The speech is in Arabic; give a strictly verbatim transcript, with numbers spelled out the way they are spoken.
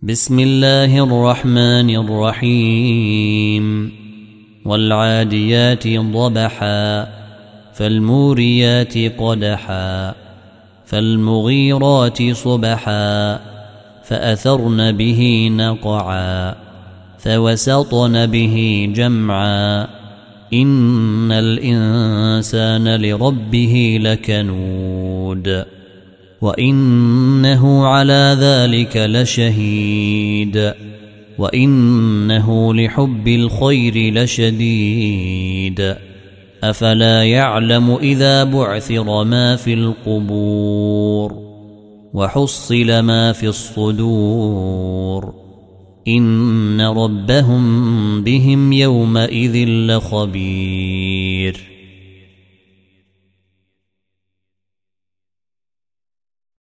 بسم الله الرحمن الرحيم والعاديات ضبحا فالموريات قدحا فالمغيرات صبحا فأثرن به نقعا فوسطن به جمعا إن الإنسان لربه لكنود وإنه على ذلك لشهيد وإنه لحب الخير لشديد أفلا يعلم إذا بعثر ما في القبور وحصل ما في الصدور إن ربهم بهم يومئذ لخبير.